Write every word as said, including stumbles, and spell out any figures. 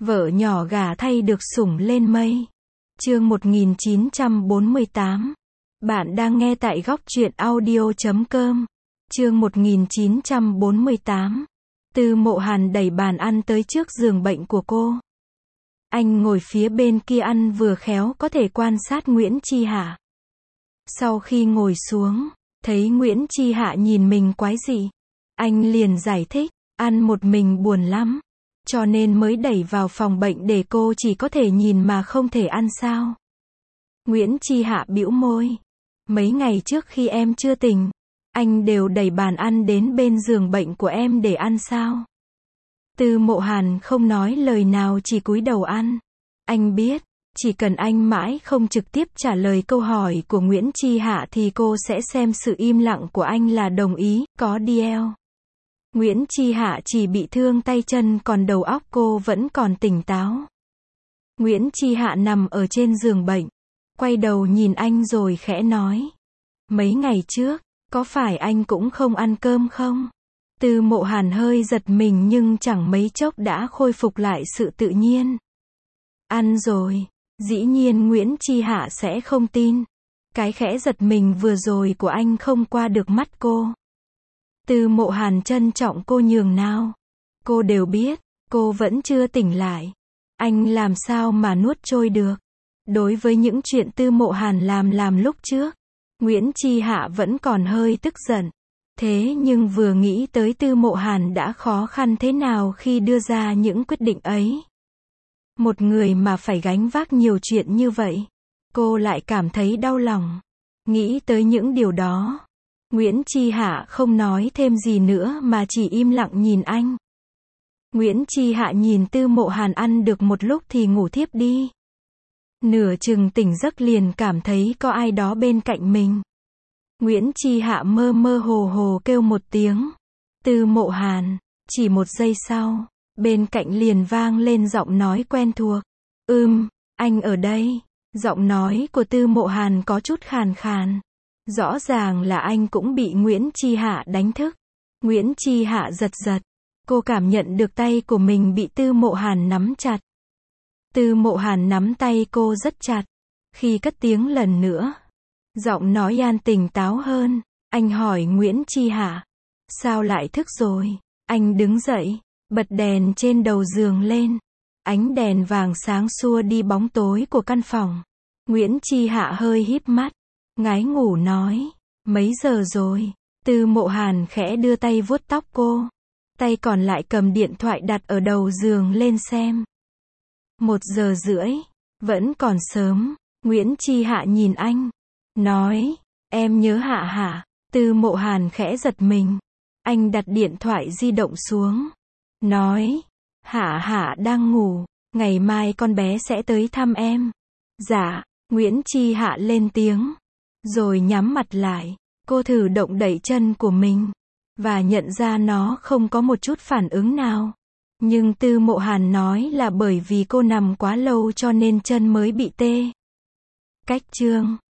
Vợ nhỏ gả thay được sủng lên mây. Chương một nghìn chín trăm bốn mươi tám. Bạn đang nghe tại góc truyện audio chấm com. Chương một nghìn chín trăm bốn mươi tám. Tư Mộ Hàn đẩy bàn ăn tới trước giường bệnh của cô. Anh ngồi phía bên kia ăn vừa khéo có thể quan sát Nguyễn Chi Hạ. Sau khi ngồi xuống, thấy Nguyễn Chi Hạ nhìn mình quái dị. Anh liền giải thích, ăn một mình buồn lắm. Cho nên mới đẩy vào phòng bệnh để cô chỉ có thể nhìn mà không thể ăn sao. Nguyễn Chi Hạ bĩu môi. Mấy ngày trước khi em chưa tỉnh, anh đều đẩy bàn ăn đến bên giường bệnh của em để ăn sao? Tư Mộ Hàn không nói lời nào, chỉ cúi đầu ăn. Anh biết, chỉ cần anh mãi không trực tiếp trả lời câu hỏi của Nguyễn Chi Hạ thì cô sẽ xem sự im lặng của anh là đồng ý, có deal. Nguyễn Chi Hạ chỉ bị thương tay chân còn đầu óc cô vẫn còn tỉnh táo. Nguyễn Chi Hạ nằm ở trên giường bệnh, quay đầu nhìn anh rồi khẽ nói. Mấy ngày trước, có phải anh cũng không ăn cơm không? Tư Mộ Hàn hơi giật mình nhưng chẳng mấy chốc đã khôi phục lại sự tự nhiên. Ăn rồi. Dĩ nhiên Nguyễn Chi Hạ sẽ không tin. Cái khẽ giật mình vừa rồi của anh không qua được mắt cô. Tư Mộ Hàn trân trọng cô nhường nào. Cô đều biết, cô vẫn chưa tỉnh lại. Anh làm sao mà nuốt trôi được. Đối với những chuyện Tư Mộ Hàn làm làm lúc trước, Nguyễn Chi Hạ vẫn còn hơi tức giận. Thế nhưng vừa nghĩ tới Tư Mộ Hàn đã khó khăn thế nào khi đưa ra những quyết định ấy. Một người mà phải gánh vác nhiều chuyện như vậy, cô lại cảm thấy đau lòng. Nghĩ tới những điều đó, Nguyễn Chi Hạ không nói thêm gì nữa mà chỉ im lặng nhìn anh. Nguyễn Chi Hạ nhìn Tư Mộ Hàn ăn được một lúc thì ngủ thiếp đi. Nửa chừng tỉnh giấc liền cảm thấy có ai đó bên cạnh mình. Nguyễn Chi Hạ mơ mơ hồ hồ kêu một tiếng. Tư Mộ Hàn. Chỉ một giây sau, bên cạnh liền vang lên giọng nói quen thuộc. Ừm, anh ở đây. Giọng nói của Tư Mộ Hàn có chút khàn khàn. Rõ ràng là anh cũng bị Nguyễn Chi Hạ đánh thức. Nguyễn Chi Hạ giật giật. Cô cảm nhận được tay của mình bị Tư Mộ Hàn nắm chặt. Tư Mộ Hàn nắm tay cô rất chặt. Khi cất tiếng lần nữa, giọng nói an tỉnh táo hơn. Anh hỏi Nguyễn Chi Hạ. Sao lại thức rồi? Anh đứng dậy, bật đèn trên đầu giường lên. Ánh đèn vàng sáng xua đi bóng tối của căn phòng. Nguyễn Chi Hạ hơi híp mắt, ngái ngủ nói. Mấy giờ rồi? Tư Mộ Hàn khẽ đưa tay vuốt tóc cô. Tay còn lại cầm điện thoại đặt ở đầu giường lên xem. Một giờ rưỡi. Vẫn còn sớm. Nguyễn Chi Hạ nhìn anh. Nói. Em nhớ Hạ hả? Tư Mộ Hàn khẽ giật mình. Anh đặt điện thoại di động xuống. Nói. Hạ Hạ đang ngủ. Ngày mai con bé sẽ tới thăm em. Dạ. Nguyễn Chi Hạ lên tiếng. Rồi nhắm mặt lại. Cô thử động đẩy chân của mình. Và nhận ra nó không có một chút phản ứng nào. Nhưng Tư Mộ Hàn nói là bởi vì cô nằm quá lâu cho nên chân mới bị tê. Cách chương